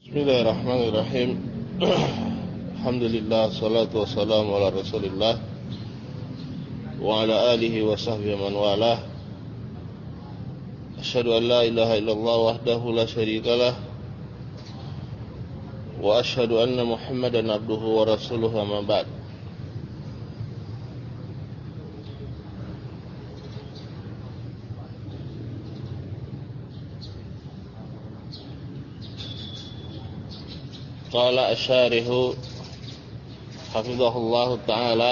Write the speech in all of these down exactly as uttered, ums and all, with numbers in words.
Bismillahirrahmanirrahim. Alhamdulillah, salatu wassalamu ala Rasulillah wa ala alihi wa sahbihi man walah. Asyhadu an la ilaha illallah wahdahu la syarikalah wa asyhadu anna Muhammadan abduhu wa rasuluhu, amma ba'd. Qala asyarihu hafizahullahu ta'ala,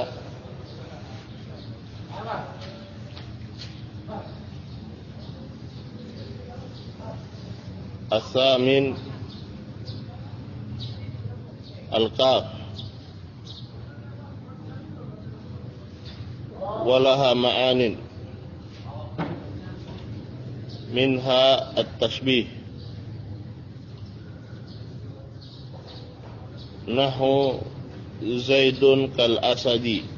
as-samin al-qaf walaha ma'anin minha at-tashbih nahu Zaidun kal asadi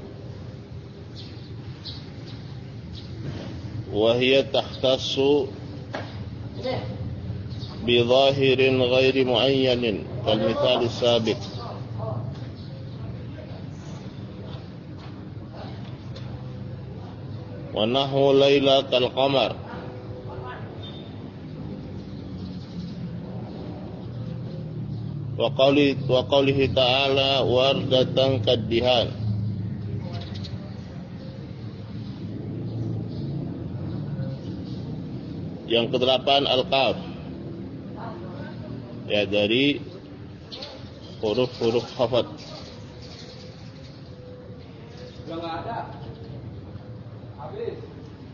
wa hiya tahtassu bi zahirin ghairi muayyanin kal mithal sabiq wa nahu Laila kal qamar wa qawli wa qawlihi ta'ala wardatan kaddihan. Yang kedelapan al-qaf, ya dari huruf-huruf khafat. Sudah enggak ada. Habis.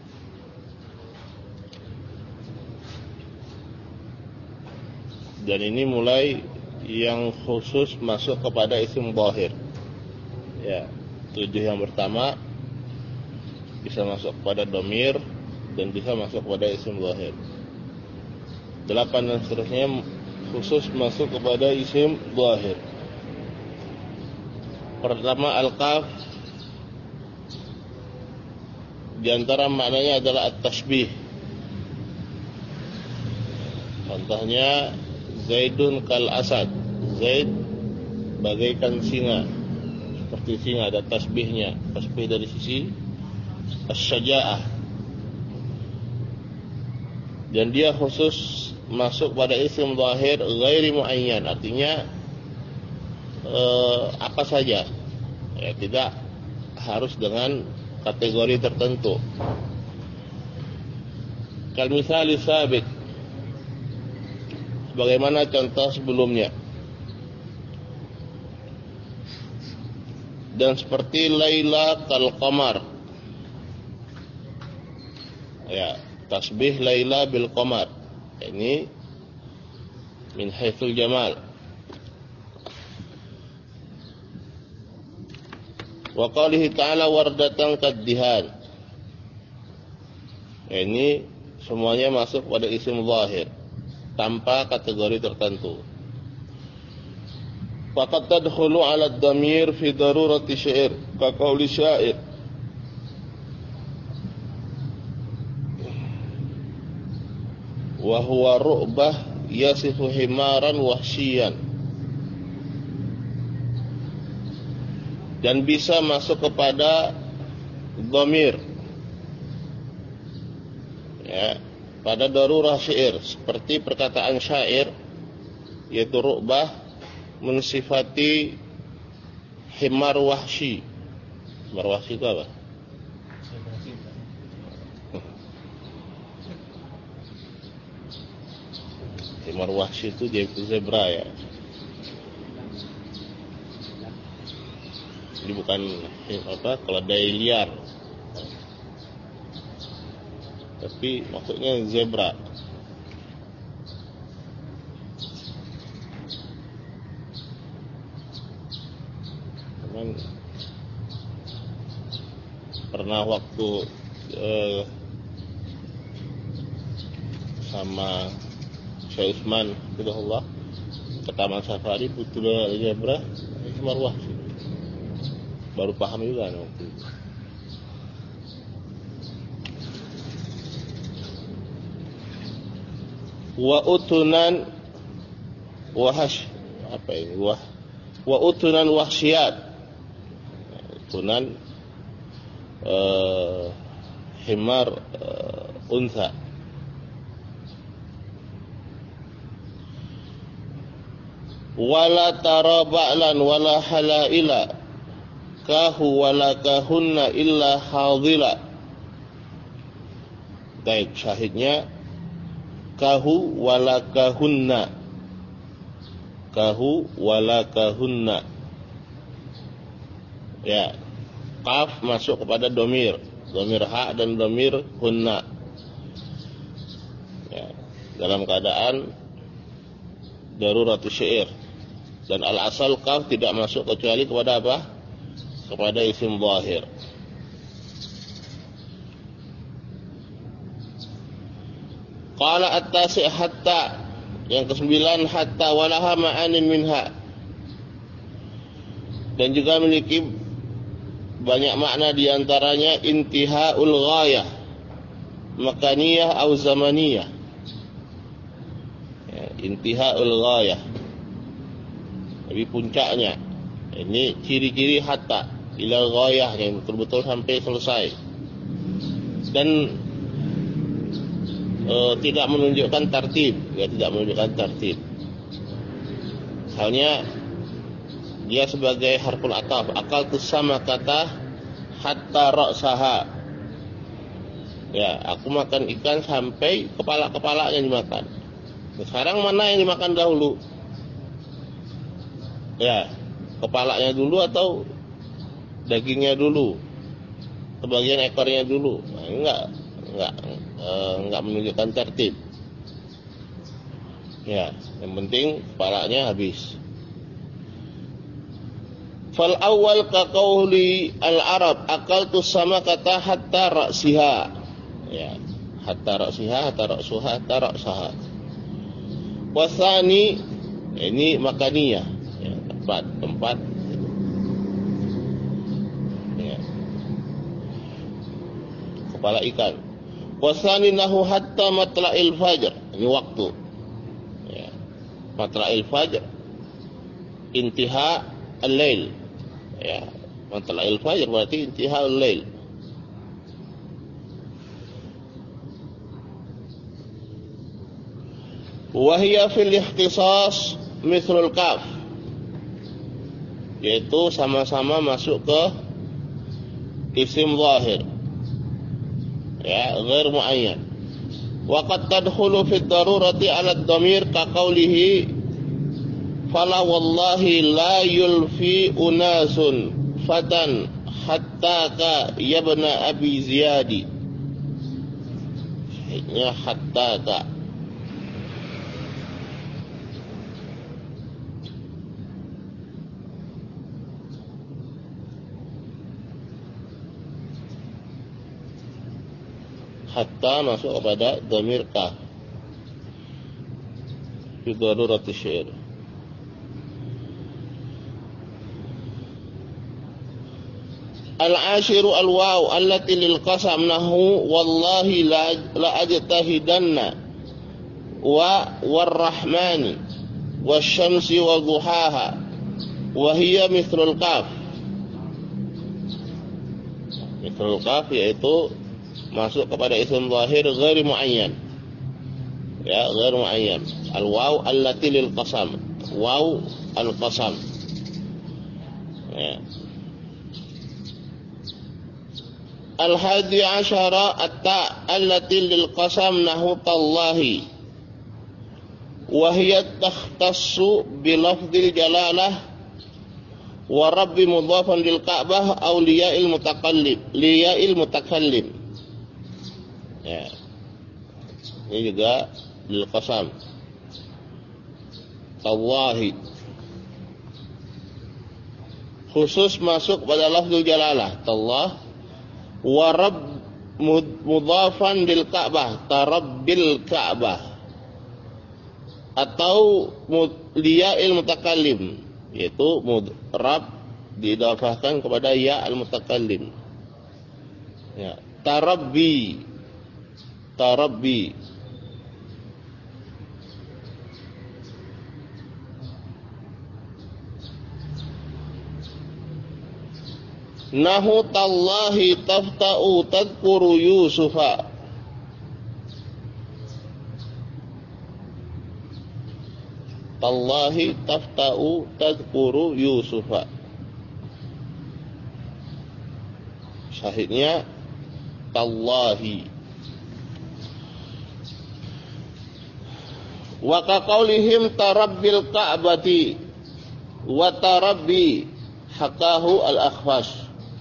Dan ini mulai yang khusus masuk kepada isim zahir. Ya, tujuh yang pertama bisa masuk kepada dhamir dan bisa masuk kepada isim zahir. Delapan dan seterusnya khusus masuk kepada isim zahir. Pertama al-qaf, di antara maknanya adalah at-tashbih. Contohnya Zaidun kal asad, Zaid bagaikan singa, seperti singa, ada tasbihnya. Tasbih dari sisi asy-syaja'ah. Dan dia khusus masuk pada isim zahir ghairi muayyan, artinya eh, apa saja, ya, tidak harus dengan kategori tertentu. Kal misali sabiq, bagaimana contoh sebelumnya. Dan seperti Laila kal qamar, ya, tasbih Laila bil qamar, ini min haitsul jamal. Wa qalihi ta'ala wardatan kaddihan, ini semuanya masuk pada isim zahir tanpa kategori tertentu. Faqad tadkhulu 'ala ad-dhamir fi darurati syair ka qauli syair wa huwa ru'bah yasifu himaran wahsyian, dan bisa masuk kepada dhamir, ya, pada darurah syair, seperti perkataan syair, yaitu ru'bah mensifati himar wahsyi. Himar wahsyi itu apa? Himar wahsyi itu zebra, ya. Ini bukan apa, keledai liar, tapi maksudnya zebra. Cuman pernah waktu eh, sama Syekh Utsman Hidayatullah ke Taman Safari, butuh zebra, itu marwah sih. Baru paham juga waktu itu. Wa utunan wahash apa ini wah wa utunan wahsyat, utunan uh, himar uh, untha. Wala tara ba'lan wala halaila kahu wala kahunna illa hadila. Baik, syahidnya kahu wala kahunna, kahu wala kahunna. Ya, kaf masuk kepada domir, domir ha dan domir hunna. Ya, dalam keadaan daruratus syair. Dan al-asal kaf tidak masuk kecuali kepada apa? Kepada isim zahir. Qala at-tasi' hatta, yang kesembilan hatta walaha ma'anin minha, dan juga memiliki banyak makna diantaranya intihaul ghayah, makaniyah atau zamaniyah. Ya, intihaul ghayah, jadi puncaknya. Ini ciri-ciri hatta ila ghayah, yang betul-betul sampai selesai. Dan e, tidak menunjukkan tartib, ya, tidak menunjukkan tartib. Halnya dia sebagai harful ataf, akal tu sama kata hatta ra'saha. Ya, aku makan ikan sampai kepala-kepalanya dimakan. Nah, sekarang mana yang dimakan dahulu? Ya, kepalanya dulu atau dagingnya dulu, sebagian ekornya dulu? Nah, enggak, enggak, eh, enggak menunjukkan tertib. Ya, yang penting kepalanya habis. Fal awal ka qauli al Arab akaltu sama kata hatta ra'siha. Ya, hatta ra'siha, hatta ra'suha, hatta ra'saha. Wasani, ini makaniyah, ya, tempat tempat ya, kepala ikan. Wasani nahu hatta matla'il fajr, ini waktu, ya, matla'il fajr intiha al-lail, ya, matla'il fajr berarti intiha al-lail. Wahia fil ikhtisas mithlul kaf, yaitu sama-sama masuk ke isim zahir, ya, ghair muayyan. Wa qad tadkhulu fi darurati ala ad-damir ka qawlihi fala wallahi la yulfi unasun fatan hatta ka yabna abi ziyadi. Ini hatta ka, hatta masuk kepada dhamir kaf fi darurati syair. Al-ashiru al-waw allati lil qasam nahu wallahi la, la ajtahidanna wa warrahmani wasyamsi wa duhaha wa hiya mithlul kaf. Mithlul kaf yaitu masuk kepada isim zahir ghair muayyan, ya, ghair muayyan. Al-waw allati lil qasam, waw al-qasam, ya. Al-hadi asyara at-ta allati lil qasam nahu tallahi wa hiya takhtassu bi lafdhil jalalah wa rabbi mudhafan lil ka'bah aw liya'il mutakallim, liya'il mutakallim. Ya, ini juga lil qasam, tallahi, khusus masuk pada lafzul jalalah tallah, wa rabb mudhafan lil ka'bah, tarabbil ka'bah, atau liya'il mutakallim, yaitu rabb diidhafahkan kepada ya al mutakallim, ya, tarabbi, tarabbi. Nahu tallahi tafta'u tadhkuru Yusufa. Tallahi tafta'u tadhkuru Yusufa. Syahidnya tallahi. Wa kaqaulihim tarabbil ka'bati wa tarabbi hakahu al-akhfash.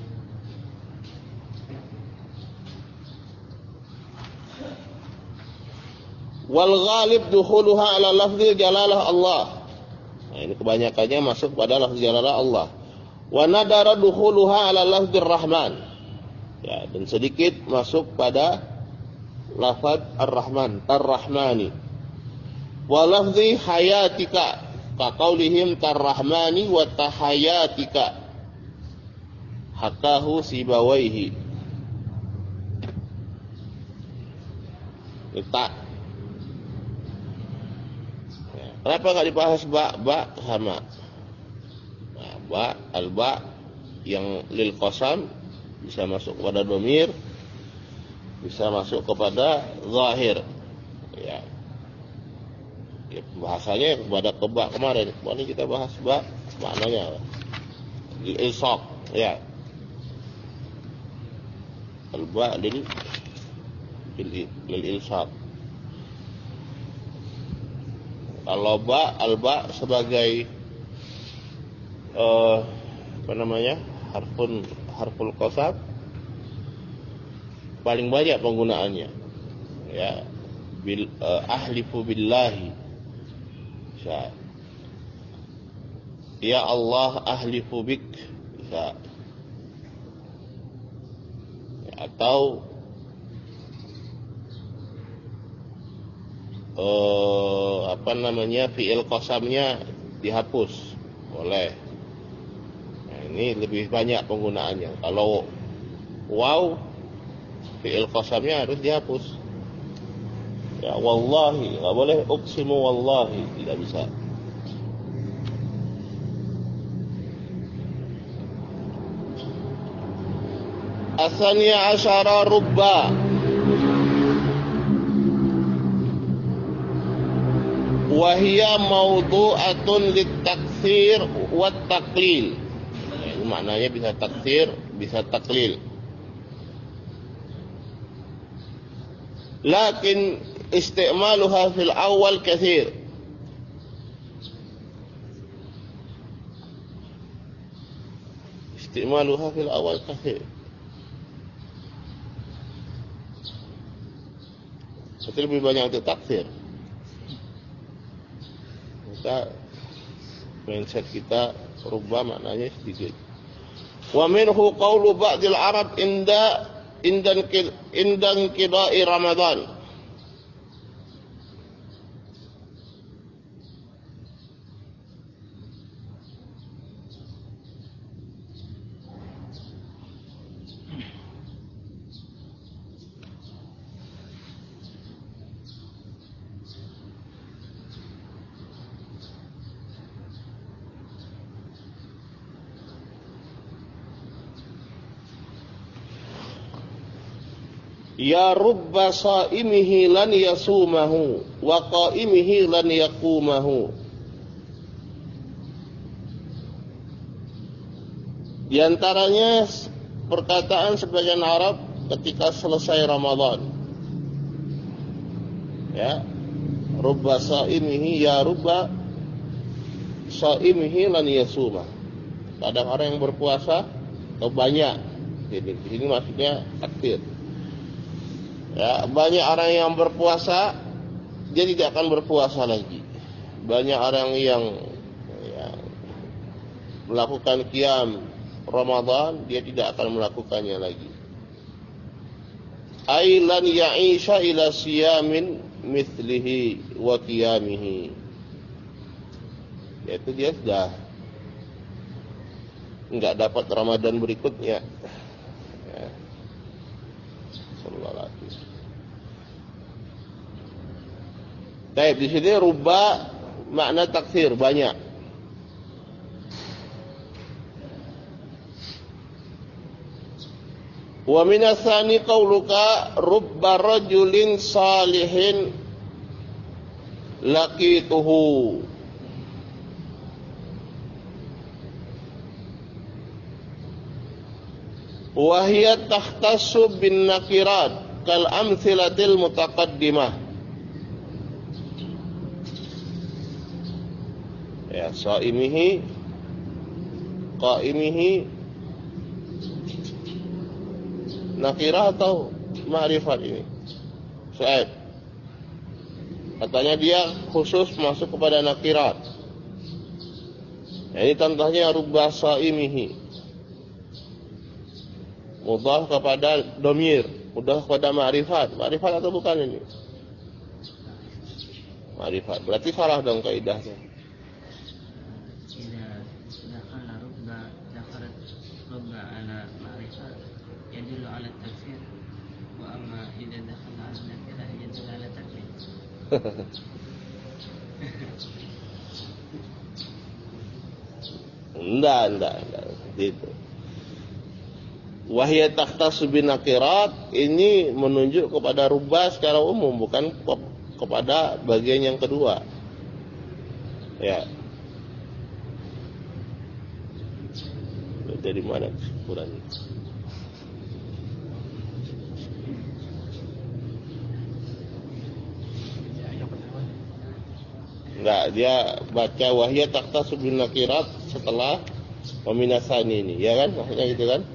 Wal ghalib dukhuluha ala lafzil jalalah Allah. Nah, ini kebanyakannya masuk pada lafz jalalah Allah. Wa nadara dukhuluha ala lafzir rahman. Ya, dan sedikit masuk pada lafaz ar-rahman, tar-rahmani. Wa lafzi hayatika ka qaulihim tar-rahmani wa tahayatika. Hakahu sibawaihi. Letak. Kenapa nggak dibahas ba ba sama? Nah, ba al ba yang lil qasam bisa masuk kepada domir, bisa masuk kepada zahir. Ya, ya bahasanya kepada keba kemarin. Kemarin kita bahas ba maknanya lil ilsaq. Ya, al ba lil lil, lil ilsaq. Kalau ba, al-ba sebagai uh, apa namanya harfun harful qasam paling banyak penggunaannya. Ya, bil uh, ahlifu billahi. Bisa. Ya Allah ahlifu bik. Bisa. Ya, atau Uh, apa namanya fi'il qasamnya dihapus boleh. Nah, ini lebih banyak penggunaannya. Kalau waw fi'il qasamnya harus dihapus. Ya wallahi nggak boleh uqsimu wallahi, tidak bisa. Asaniya asyara rubba wahia mawdu'atun litakthir wa taklil. Nah, ini maknanya bisa takthir, bisa taklil. Lakin isti'maluha fil awal kathir. Isti'maluha fil awal kathir. Tapi lebih banyak untuk takthir. Kita mindset kita rubah maknanya sedikit. Wa minhu qawlu ba'dil Arab inda indan indan qida'i Ramadan. Ya rubba saimihi lan yasumahu wa qaimihi lan yaqumahu. Di antaranya perkataan sebagian Arab ketika selesai Ramadan. Ya, rubba saimihi ya rubba saimihi lan yasumah. Kadang orang yang berpuasa atau banyak. Jadi di sini maksudnya aktif. Ya, banyak orang yang berpuasa dia tidak akan berpuasa lagi. Banyak orang yang ya, melakukan qiyam Ramadan dia tidak akan melakukannya lagi. Ailan ya'isha ila siyamin mithlihi wa qiyamihi. Yaitu dia sudah enggak dapat Ramadan berikutnya. Ya. Sallallahu alaihi wasallam. Baik, di sini rubba makna taksir banyak. Wa minasani qauluka rubba rajulin salihin laqituhu. Wa hiya takhtassu bin nakirat kal amthilatil mutaqaddimah. Ya, saimihi qaimihi nakirah atau ma'rifat ini? Su'aib. Katanya dia khusus masuk kepada nakirat. Ini contohnya rubba saimihi. Mudhaf kepada domir, mudhaf kepada ma'rifat. Ma'rifat atau bukan ini? Ma'rifat. Berarti salah dong kaidahnya. يدل على التكفير وأما إذا دخل على النكرة يدل على التكفير. Enggak, enggak, enggak gitu. Wahya takhtassu bin nakirat ini menunjuk kepada rubah secara umum, bukan kepada bagian yang kedua. Ya. Dari mana kesimpulannya? Enggak, dia baca wahya takhtassu bin nakirat setelah meminasani ini, ya kan? Maksudnya gitu kan?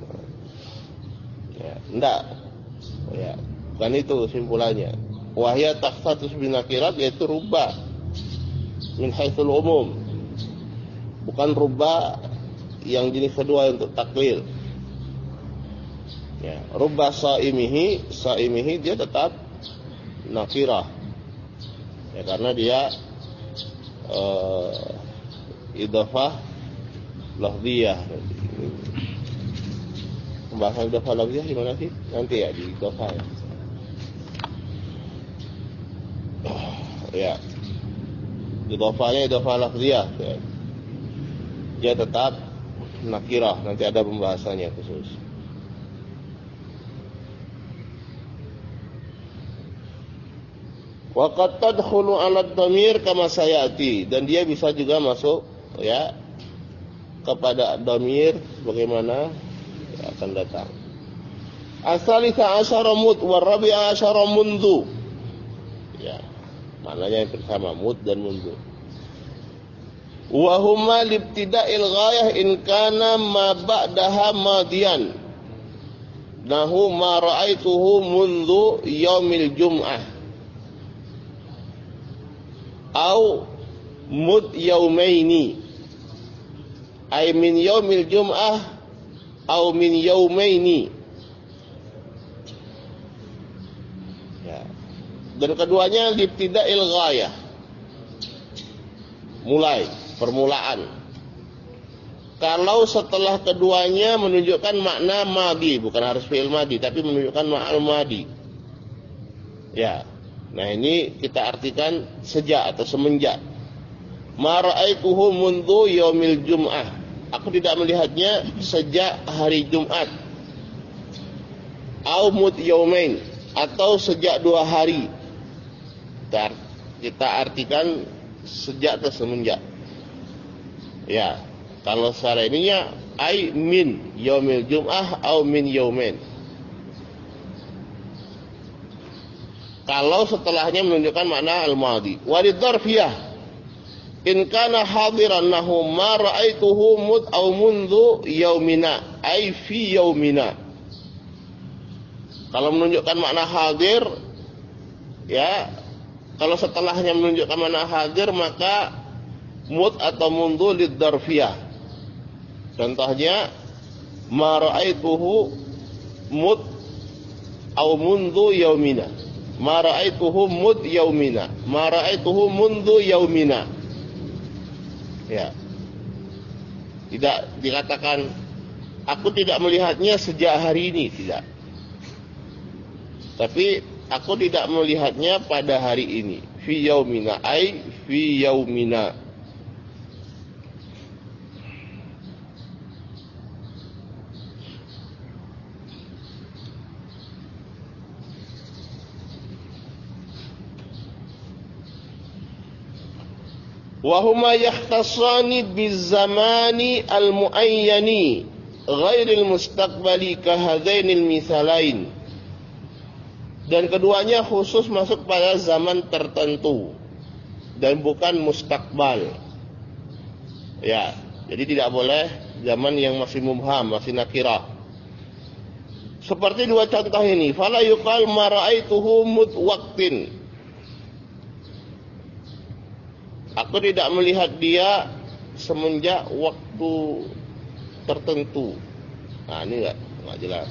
Ya, enggak. Ya, bukan itu kesimpulannya. Wahya takhtassu bin nakirat yaitu rubah min haitsul umum. Bukan rubah yang jenis kedua untuk taklil. Ya, rubah saimihi, saimihi dia tetap nakirah. Ya, karena dia Uh, idhofah lafziyah. Pembahasan idhofah lafziyah gimana sih? Nanti ya di idhofah ya. Ya. Idhofahnya idhofah lafziyah ya. Dia tetap nakirah, nanti ada pembahasannya khusus. Wa qad tadkhulu 'ala ad-dhamir kama sayati, dan dia bisa juga masuk ya kepada dhamir sebagaimana ya, akan datang. Asalisa asyara mud wa rabi'a asyara mundu. Ya, maknanya yang bersama mud dan mundu. Wa huma libtida'il ghayah in kana ma ba'daha madiyan. Nahu ma ra'aituhu mundu yaumil jum'ah. Au mud yaumaini ay min yaumil jum'ah au min yaumaini. Ya. Dan keduanya libtida'il ghayah, mulai, permulaan. Kalau setelah keduanya menunjukkan makna madi, bukan harus fi'il madi, tapi menunjukkan makna madi. Ya. Nah, ini kita artikan sejak atau semenjak. Ma ra'aituhu mundu yaumil jum'ah. Aku tidak melihatnya sejak hari Jumat. Au mud yaumain, atau sejak dua hari. Kita, kita artikan sejak atau semenjak. Ya, kalau secara ininya ai min yaumil jum'ah au min yaumain. Kalau setelahnya menunjukkan makna al-madi. Walid dzarfiyah in kana hadiran nahu ma ra'aituhu mud au mundu yaumina ay fi yaumina. Kalau menunjukkan makna hadir, ya, kalau setelahnya menunjukkan makna hadir, maka mud atau mundu lid dzarfiyah. Contohnya ma ra'aituhu mud au mundu yaumina. Ma ra'aituhu mud yaumina, ma ra'aituhu mundu yaumina. Ya. Tidak dikatakan aku tidak melihatnya sejak hari ini, tidak. Tapi aku tidak melihatnya pada hari ini. Fi yaumina ai fi yaumina. wa huma yahtassani bizamani al-muayyani ghairil mustaqbali kahadainil misalain. Dan keduanya khusus masuk pada zaman tertentu dan bukan mustakbal. Ya, jadi tidak boleh zaman yang masih mubham, masih nakirah. Seperti dua contoh ini, fala yuqal ma ra'aituhu mud waqtin. Aku tidak melihat dia semenjak waktu tertentu. Nah, ini enggak enggak jelas.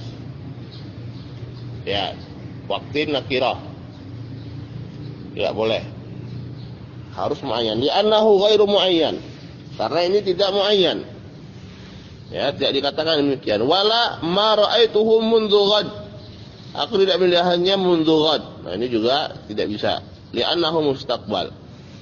Ya, waktu nakirah. Tidak boleh. Harus muayyan. Li'annahu ghairu muayyan. Karena ini tidak muayyan. Ya, tidak dikatakan demikian. Wala ma ra'aituhu mundzu ghad. Aku tidak melihatnya mundzu ghad. Nah, ini juga tidak bisa. Li'annahu mustaqbal.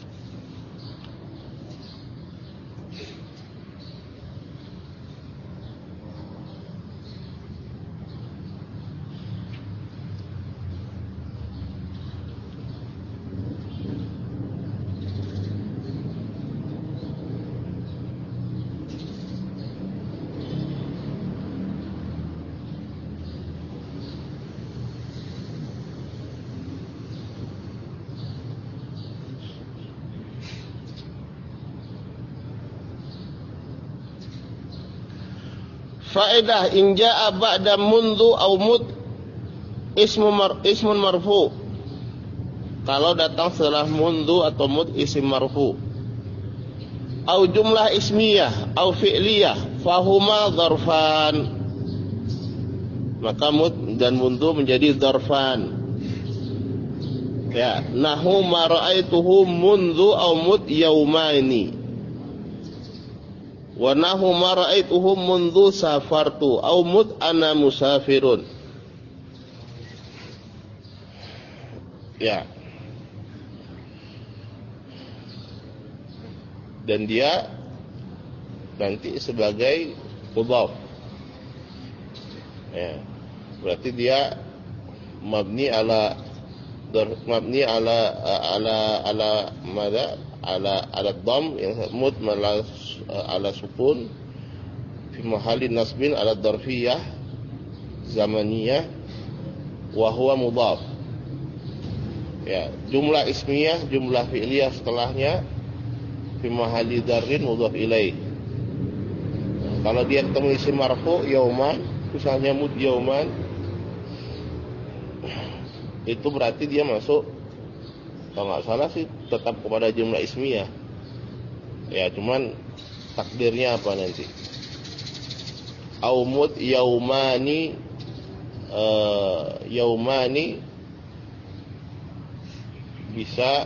Faedah in jaa ba'da mundu au mud ismu mar, ismun marfu. Kalau datang setelah mundu atau mud isim marfu. Au jumlah ismiyah au fi'liyah fahuma dzarfan. Maka mud dan mundu menjadi dzarfan. Ya, nahu ma ra'aituhu mundu au mud yaumani. Wa nahu ma ra'aituhu mundzu safartu au mud ana musafirun. Ya. Dan dia nanti sebagai mudhaf. Ya. Berarti dia mabni ala mabni ala ala ala madza ala ala dham yang mud ala ala sukun fi mahalli nasbin ala dzarfiyah zamaniyah wa huwa mudhaf. Ya, jumlah ismiyah, jumlah fi'liyah setelahnya fi mahalli dzarrin mudhaf ilaih. Kalau dia ketemu isim marfu yauman, misalnya mud yauman, itu berarti dia masuk, kalau nggak salah sih tetap kepada jumlah ismiyah. Ya, cuman takdirnya apa nanti? Aumud yaumani uh, yaumani bisa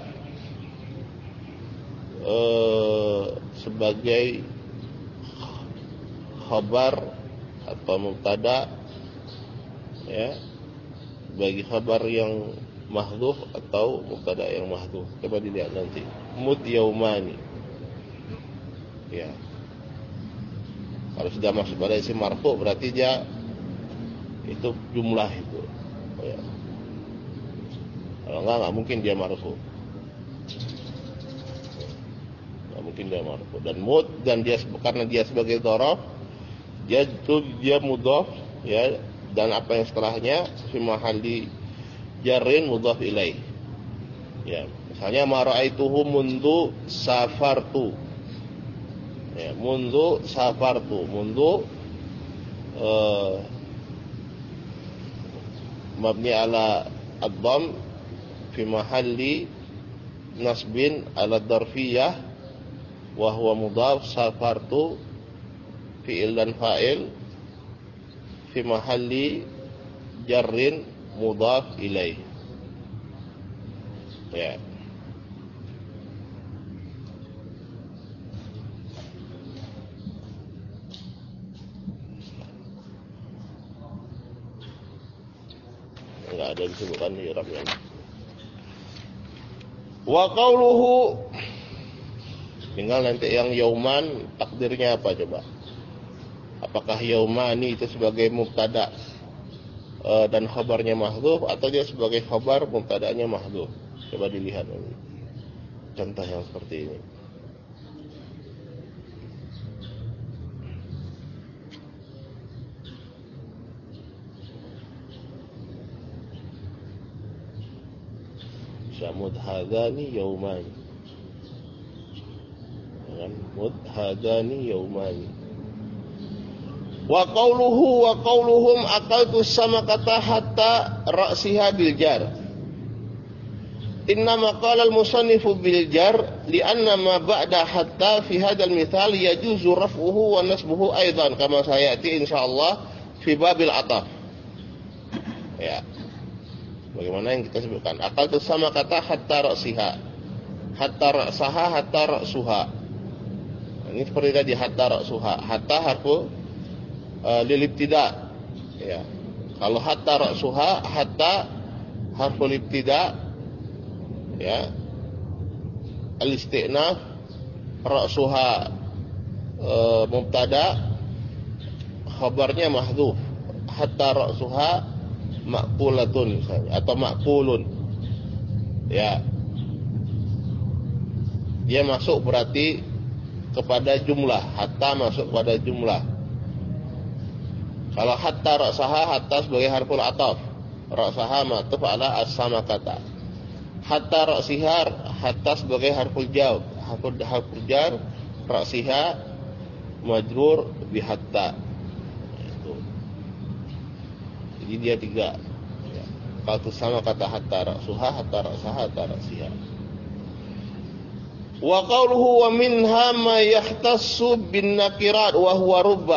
uh, sebagai khabar atau mubtada, ya, bagi khabar yang mahdhuf atau mubtada yang mahdhuf. Coba dilihat nanti. Mud yaumani. Ya. Kalau sudah masuk pada isim marfu berarti dia itu jumlah itu. Ya. Kalau enggak enggak mungkin dia marfu. Enggak mungkin dia marfu. Dan mud dan dia karena dia sebagai dzaraf, dia itu dia mudhaf, ya, dan apa yang setelahnya fi mahalli jarrin mudhaf ilaih. Ya, misalnya ma ra'aituhu mundu safartu. Ya, mundu safartu, mundu uh, mabni ala ad-dham fi mahalli nasbin ala dzarfiyah wa huwa mudhaf, safartu fi'il dan fa'il fi mahalli jarrin mudhaf ilaih. Ya. Enggak ada disebutkan di i'rabnya. Wa qauluhu, tinggal nanti yang yauman takdirnya apa coba? Apakah yaumani itu sebagai mubtada uh, dan khabarnya mahdhuf, atau dia sebagai khabar mubtadanya mahdhuf? Coba dilihat ini. Contoh yang seperti ini. Ya, mudhadani yaumani. Kan mudhadani yaumani. Wa qawluhu wa qawluhum aqaltu samakata hatta ra'siha bil jar. Innama qala al-musannifu bil jar li'anna ma ba'da hatta fi hadzal mithal yajuzu raf'uhu wa nasbuhu aidan kama sayati insyaallah fi babil ataf. Ya. Bagaimana yang kita sebutkan? Aqaltu samakata hatta ra'siha. Hatta ra'saha hatta ra'suha. Ini seperti tadi hatta ra'suha. Hatta harfu uh, lil ibtida. Ya. Kalau hatta ra'suha, hatta harfu lil ibtida, ya. Al-istinaf, ra'suha uh, mubtada, khabarnya mahdhuf. Hatta ra'suha maqpulatun misalnya atau maqpulun. Ya. Dia masuk berarti kepada jumlah, hatta masuk pada jumlah. Kalau hatta ra'saha, hatta sebagai harful ataf, ra'saha ma'tuf ala as-samakata. Hatta ra'sihar, hatta sebagai harful jar, harful harful jar, ra'siha majrur bi hatta. Itu. Jadi dia tiga. Ya. Kalau sama kata hatta ra'suha, hatta ra'saha, hatta ra'siha. Wa qawluhu wa minha ma yahtassu bin nakirat wa huwa rubba.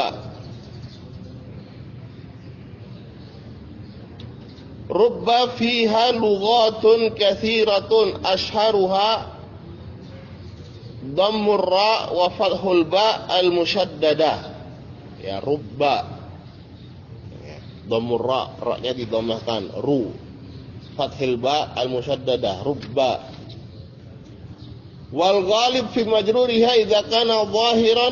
Rubba fiha lughatun katsiratun ashharuha dhammur ra wa fathul ba al musyaddadah. Ya, rubba. Ya, dhammur ra, ra-nya didhammahkan, ru. Fathil ba al musyaddadah, rubba. Wal ghalib fi majruriha idza kana zahiran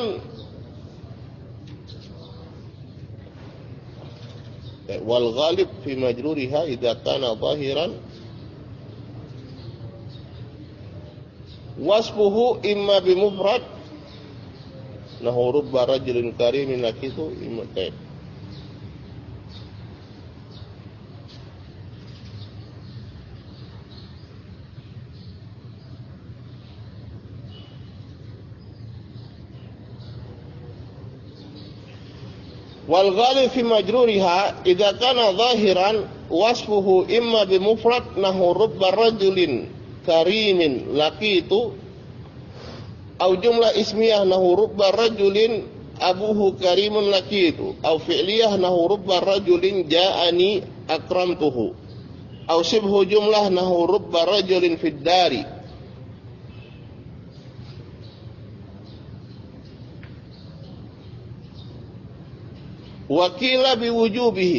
wal ghalib fi majruriha idza kana zahiran wasfuhu imma bi mufrad nahu rubba rajulin karimin lakitu imma taib. Wal ghalib fi majruriha idza kana zahiran wasfuhu imma bi mufrad nahu rubba rajulin karimin laqitu au jumlah ismiyah nahu rubba rajulin abuhu karimun laqitu au fi'liyah nahu rubba rajulin ja'ani akramtuhu au shibhu jumlah nahu rubba rajulin fid dari. Wakila biwujubihi.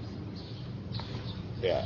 Ya.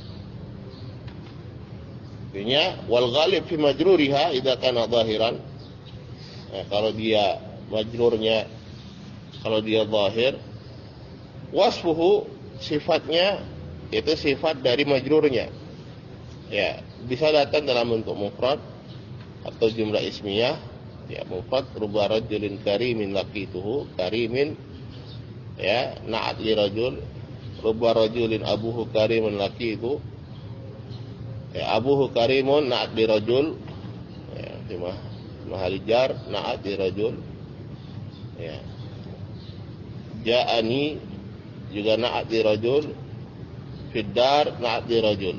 Artinya wal ghalib fi majruriha idza kana zahiran. Nah, kalau dia majrurnya kalau dia zahir, wasfuhu sifatnya itu sifat dari majrurnya. Ya, bisa datang dalam bentuk mufrad atau jumlah ismiyah. Ya, mufrad rubba rajulin karimin laqituhu, karimin ya, na'at li rajul, rubba rajulin abuhu karimun laqitu. Ya, abuhu karimun na'at li rajul. Ya, di mahal jar na'at li rajul. Ya. Ja'ani juga na'at li rajul. Fiddar na'at li rajul.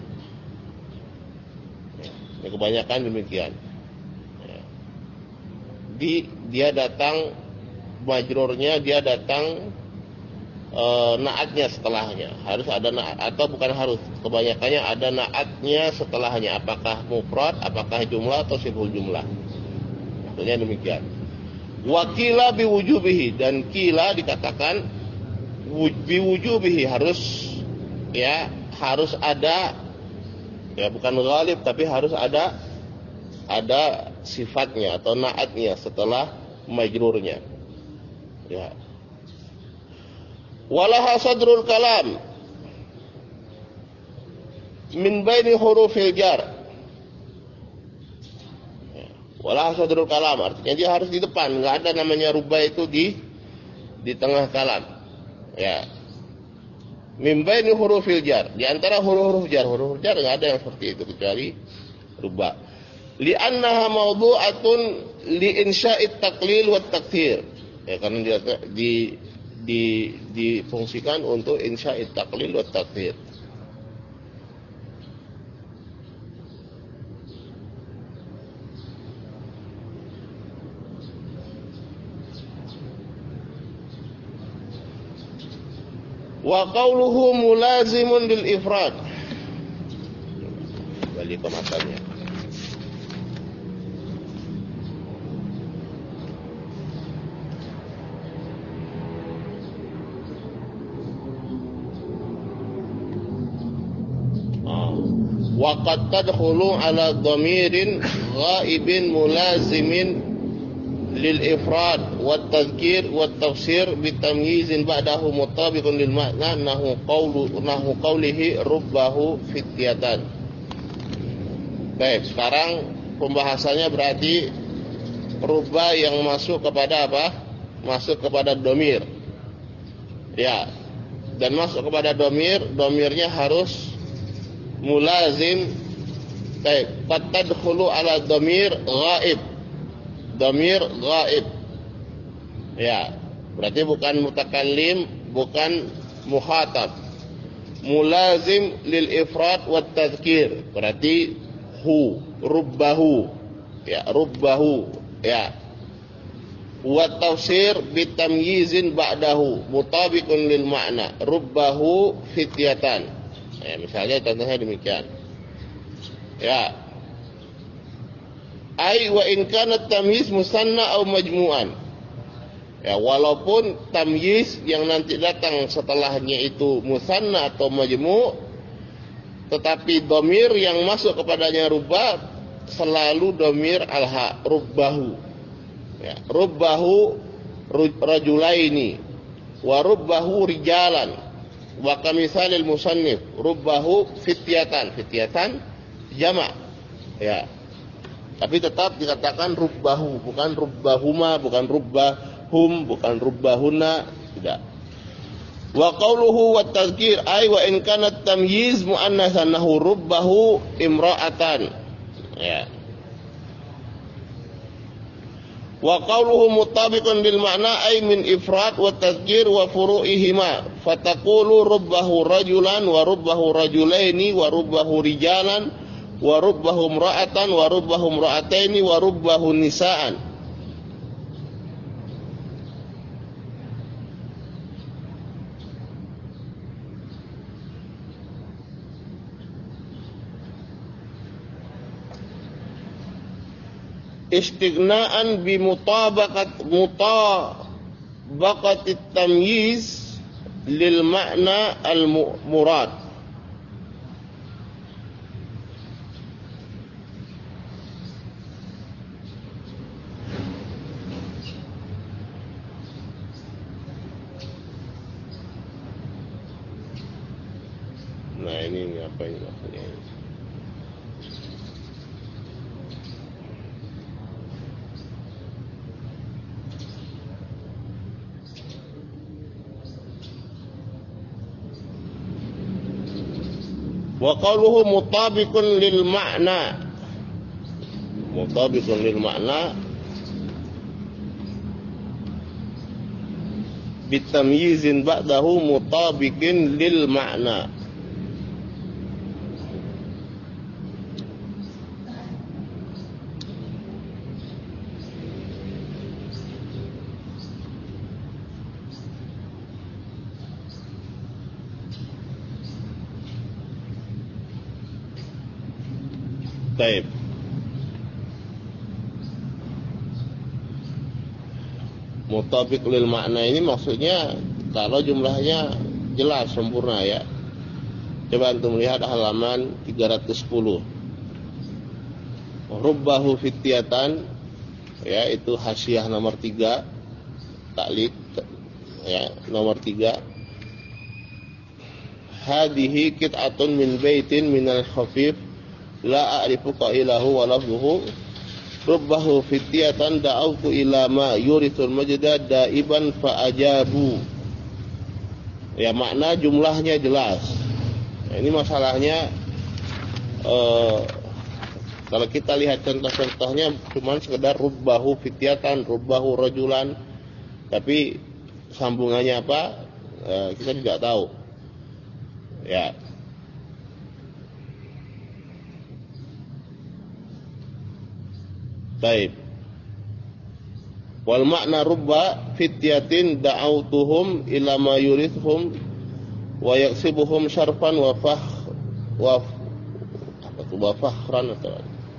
Ya, ini kebanyakan demikian. Ya. Di dia datang majrurnya, dia datang E, naatnya setelahnya harus ada naat atau bukan harus, kebanyakannya ada naatnya setelahnya, apakah mufrad, apakah jumlah atau siful jumlah. Maksudnya demikian. Wakila biwujubihi, dan kila dikatakan biwujubihi, harus ya harus ada ya, bukan ghalib tapi harus ada ada sifatnya atau naatnya setelah majrurnya. Ya. Walaha sadrul kalam min baini hurufil jar. Walaha sadrul kalam, artinya dia harus di depan, enggak ada namanya rubah itu di di tengah kalam. Ya. Min baini hurufil jar, di antara huruf-huruf jar, huruf jar enggak ada yang seperti itu kecuali rubba. Li'annaha mawdu'atun li insya'it taqlil wa takthir. Ya, karena dia di di difungsikan untuk insya'it taqlil wa takthir. Wa qawluhu mulazimun lil ifrad. Balik ke matanya. Wa qad tadkhulu ala dhamirin ghaibin mulazimin lil ifrad wat tadhkir wat tafsir bitamyizin ba'dahu mutabiqun lil ma'na nahu qawlu nahu qawlihi rubbahu fityatan. Baik, sekarang pembahasannya berarti rubba yang masuk kepada apa? Masuk kepada dhamir. Ya. Dan masuk kepada dhamir, dhamirnya harus mulazim. Baik, qad tadkhulu ala dhamir ghaib. Dhamir ghaib. Ya, berarti bukan mutakallim, bukan mukhatab. Mulazim lil ifrad wat tadhkir. Berarti hu, rubbahu. Ya, rubbahu. Ya. Wa tafsir bitamyizin ba'dahu mutabiqun lil ma'na. Rubbahu fityatan. Ya, misalnya contohnya demikian. Ya. Ai wa in kana tamyiz musanna au majmu'an. Ya, walaupun tamyiz yang nanti datang setelahnya itu musanna atau majmu', tetapi dhamir yang masuk kepadanya rubba selalu dhamir alha, rubbahu. Ya, rubbahu rajulaini wa rubbahu rijalan. Wa kamisalil musannif rubbahu fityatan. Fityatan jamak. Ya. Tapi tetap dikatakan rubbahu, bukan rubbahuma, bukan rubbahum, bukan rubbahuna, tidak. Wa qawluhu wat tadhkir ay wa in kana tamyiz muannatsan nahu rubbahu imra'atan. Ya. Wa qawluhu mutabiqun bil ma'na ay min ifrad wa tadhkir wa furu'ihima. Fataqulu rubbahu rajulan wa rubbahu rajulaini wa rubbahu rijalan wa rubbahu imra'atan wa rubbahu imra'ataini wa rubbahu nisaan. Istighna'an bi mutabaqat mutabaqat at-tamyiz lil ma'na al-murad. Nah, ini apa ini maksudnya? Wa qawluhu mutabiqun lil ma'na. Mutabiqun lil ma'na bitamyizin ba'dahu mutabiqin lil ma'na. Baik. Mutabiq lil makna ini maksudnya kalau jumlahnya jelas sempurna ya. Coba antum lihat halaman tiga ratus sepuluh. Rubbahu fityatan, ya, itu hasyiah nomor tiga, taklid ya, nomor tiga. Hadihi qit'atun min baitin minal khafif la a'rifu qailahu wa lafzuhu rubbahu fityatan da'awtu ila ma yurithul majda daiban fa ajabu. Ya, makna jumlahnya jelas. Nah, ini masalahnya uh, Kalau kita lihat contoh-contohnya cuma sekedar rubbahu fityatan, rubbahu rajulan, tapi sambungannya apa e, kita tidak tahu. Ya. Baik. Wal makna rubba fityatin da'autuhum ila ma yurithum wa yaksibuhum syarfan wa fakh wa apa tu wa fakhran atau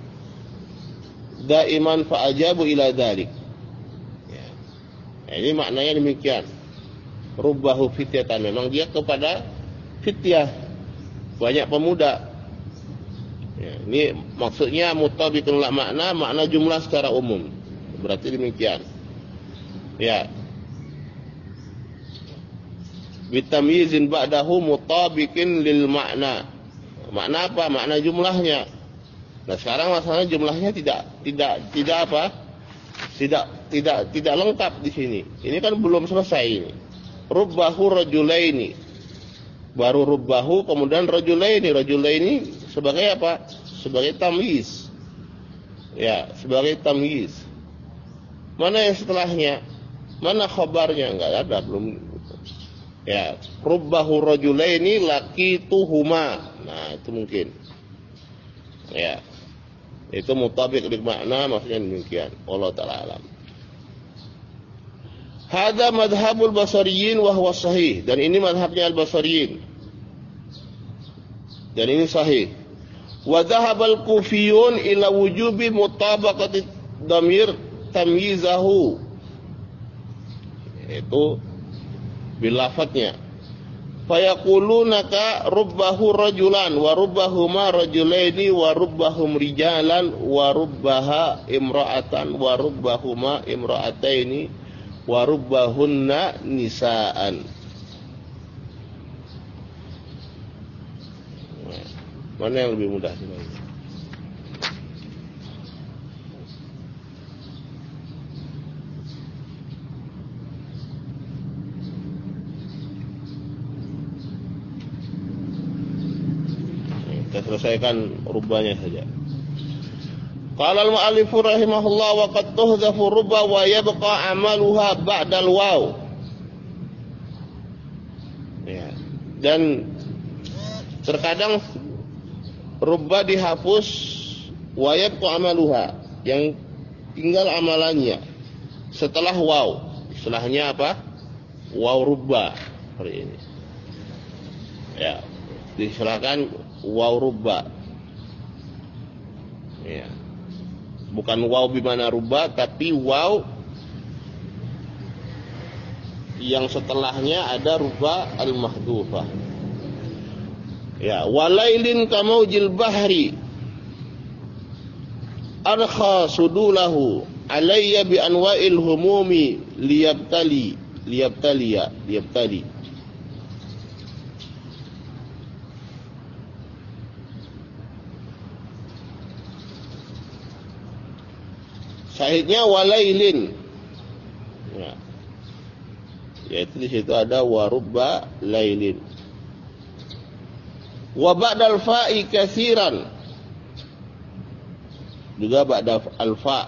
daiman fa ajabu ila dzalik. Ya. Nah, ini maknanya demikian. Rubbahu fityatan, memang dia kepada fityah, banyak pemuda. Ya, ini maksudnya mutabiqun la makna, makna jumlah secara umum. Berarti demikian. Ya. Bitamyizin ba'dahu mutabiqin lil makna. Makna apa? Makna jumlahnya. Nah, sekarang masalahnya jumlahnya tidak tidak tidak apa? Tidak tidak tidak lengkap di sini. Ini kan belum selesai ini. Rubbahu rajulaini. Baru rubbahu kemudian rajulaini. Rajulaini sebagai apa? Sebagai tamyiz. Ya, sebagai tamyiz. Mana yang setelahnya? Mana khabarnya? Enggak ada, belum. Ya, rubbahu rajulaini laqituhuma. Nah, itu mungkin. Ya. Itu mutabiq bil makna, maksudnya demikian. Allah taala alam. Hadza madhhabul basariyin wa huwa sahih, dan ini madhabnya al-basariyin. Dan ini sahih. Wa dhahabal kufiyun ila wujubi mutabaqati dhamir tamyizahu. Itu bil lafadznya. Fayaqulunaka rubbahu rajulan wa rubbahuma rajulaini wa rubbahum rijalan wa rubbaha imra'atan wa rubbahuma imra'ataini wa rubbahunna nisaan. Mana yang lebih mudah sebenarnya? Kita selesaikan rubahnya saja. Qala al-mu'allifu rahimahullah wa qad tuhzafu rubba wa yabqa amaluha ba'dal waw. Ya. Dan terkadang rubba dihapus wa yabqa amaluha, yang tinggal amalannya setelah waw. Istilahnya apa? Waw rubba seperti ini. Ya, disilakan waw rubba. Ya. Bukan waw bimana rubba, tapi waw yang setelahnya ada rubba al-mahdhufah. Ya, walailin kamaujil bahri arkha sudulahu alayya bi anwa'il humumi liyabtali liyabtaliya liyabtali. Sahihnya walailin. Ya. Yaitu di situ ada warubba lailin. Wa ba'dal fa'i katsiran. Juga ba'da al-fa.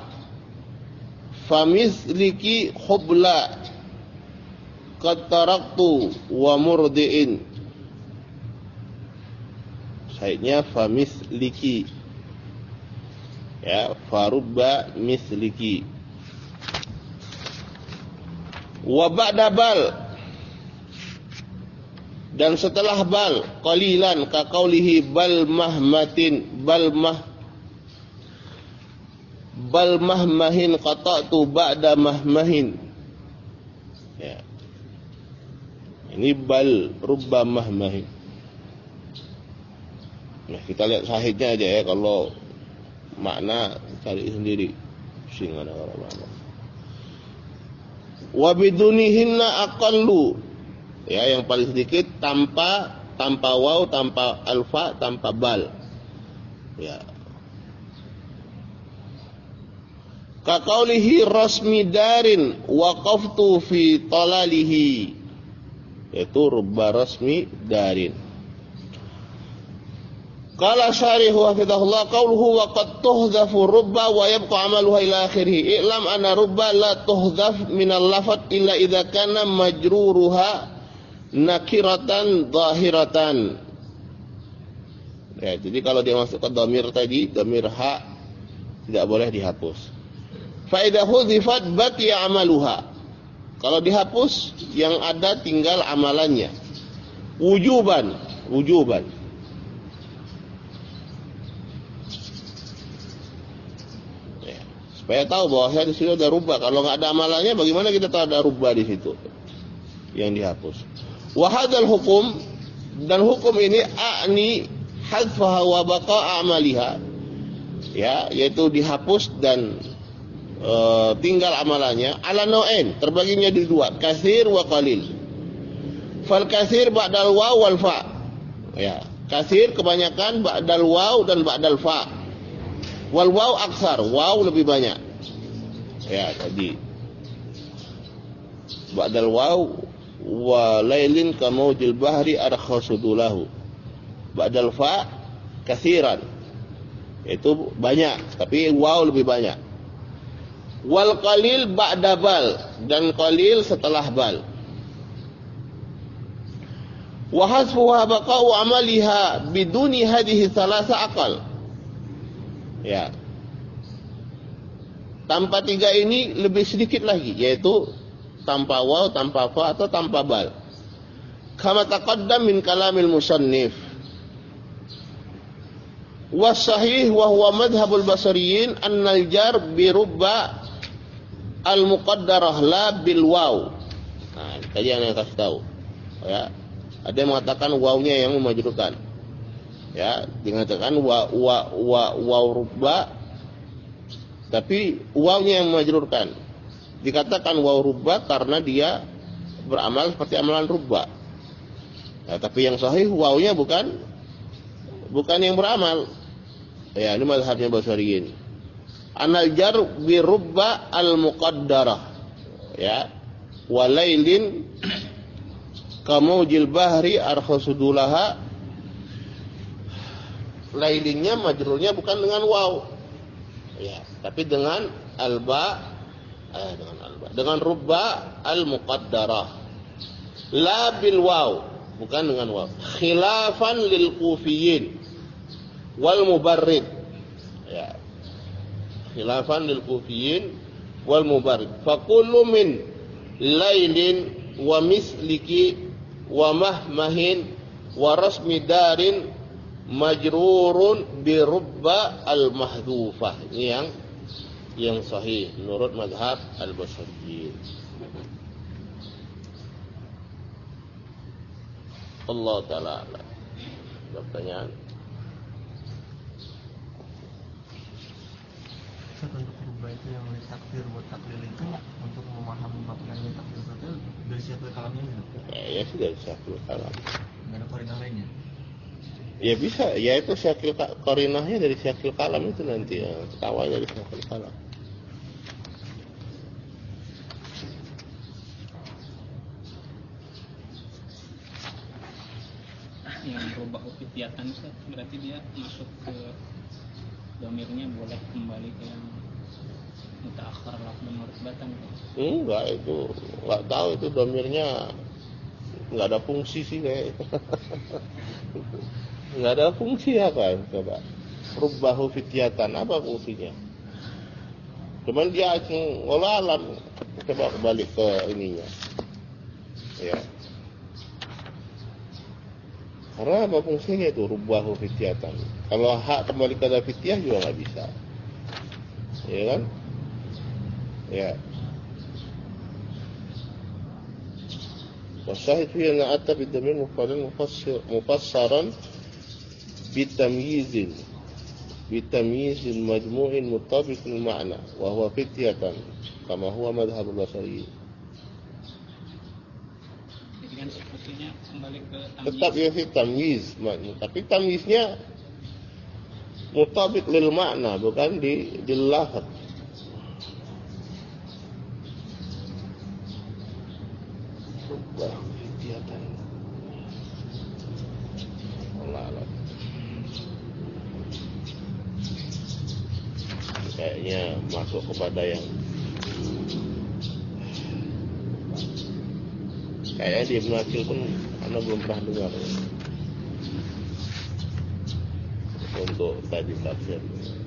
Famisliki khubla qad taraktu wa murdi'in. Sahihnya famisliki. Ya, farubba misliki. Wa ba'da bal, dan setelah bal qalilan ka qaulihi bal mahmatin bal mah bal mahmahin qata'tu ba'da mahmahin. Ya. Ini bal rubba mahmahin. Nah, kita lihat sahihnya aja ya, kalau makna cari sendiri. Pusing ada kalau makna. Wa bidunihinna aqallu. Ya, yang paling sedikit tanpa tanpa waw, tanpa alfa, tanpa bal. Ya. Ka qaulihi rasmi darin waqaftu fi talalihi. Itu rubba rasmi darin. Qala syarihu hafizahullah qawluhu wa qad tuhzafu rubba wa yabqa amaluha ila akhirih. I'lam anna rubba la tuhzaf min al-lafat illa idza kana majruruha nakiratan zahiratan. Ya, jadi kalau dia masuk ke dhamir tadi, dhamir ha tidak boleh dihapus. Fa idza huzifat baqiya amaluha. Kalau dihapus yang ada tinggal amalannya. Wujuban, wujuban. Supaya tahu bahwa di situ ada rubba. Kalau nggak ada amalannya, bagaimana kita tahu ada rubba di situ yang dihapus? Wahadal hukum, dan hukum ini a'ni hadfaha wa baqa amaliha, ya, yaitu dihapus dan e, tinggal amalannya. Ala no'en, terbaginya di dua, katsir wa qalil. Fal katsir ba'dal waw wal fa. Ya, katsir kebanyakan ba'dal waw dan ba'dal fa. Wal waw aksar, waw lebih banyak. Ya, tadi ba'dal waw wa lailin kamaujil bahri arkhasudulahu. Ba'dal fa katsiran, itu banyak, tapi waw lebih banyak. Wal qalil ba'da bal, dan qalil setelah bal. Wa hasfuha baqa'u amaliha biduni hadhihi thalatha aqal. Ya, tanpa tiga ini lebih sedikit lagi, yaitu tanpa waw, tanpa fa, atau tanpa bal. Kama taqaddam min kalamil musannif. Was sahih wa huwa madhhabul basriyin annal jar bi rubba al muqaddarah la bil waw. Nah, tadi yang saya kasih tahu. Ya, ada yang mengatakan wawnya yang memajrurkan. Ya, dikatakan wa wa wa waw rubba, tapi wawnya yang memajrurkan. Dikatakan waw rubba karena dia beramal seperti amalan rubba. Ya, tapi yang sahih wawnya bukan bukan yang beramal. Ya, ini mazhabnya Basriyin. Anal jar bi rubba al muqaddarah. Ya, walailin kamaujil bahri arkhasudulaha. Lailinnya majrurnya bukan dengan waw, ya, tapi dengan alba, eh, dengan alba, dengan rubba al muqaddarah, la bil waw, bukan dengan waw. Khilafan lil kufiyin wal mubarrid, ya, khilafan lil kufiyin wal mubarrid. Fa kullu min lailin wa misliki wa mahmahin wa rasmi darin majrurun bi rubba al mahdhufah. Ini yang yang sahih menurut mazhab al-Basriyin. Allah taala. Pertanyaan. Untuk rubba itu yang takdir buat taklil itu untuk memahami maknanya takdir itu dari syahrul kalamnya. Ya, ya sudah syahrul kalam. Enggak ada koridor lainnya. Ya bisa, ya itu syakil qarinahnya dari syakil kalam itu nanti, ya, ketawa dari syakil kalam. Yang berubah fitiatan berarti dia masuk ke domirnya boleh kembali ke yang mutaakhir lafdz murtabatan. Enggak, itu enggak tahu itu domirnya enggak ada fungsi sih kayak. Enggak ada fungsi apa coba. Rubbahu fitiatan, apa fungsinya? Cuman dia ngolah alam. Coba balik ke ininya. Ya. Karena apa fungsinya itu rubbahu fitiatan? Kalau hak kembali ke fitiah juga nggak bisa. Ya kan? Ya. Wasahih fi anna atta bid-damir mufradan mufassir mufassaran bitamyizin bitamyizin majmu'in muttabiqil ma'na wa huwa fityatan kama huwa madhhabul basriyin. Jadi kan fungsinya kembali ke tamyiz. Tetap ya sih tamyiz, tapi tamyiznya muttabiq lil ma'na, bukan di di lafaz. Wah, fityatan. Allah Allah. misalnya masuk kepada yang kayaknya di Ibnu Aqil pun Anda belum pernah dengar untuk tadi tafsir.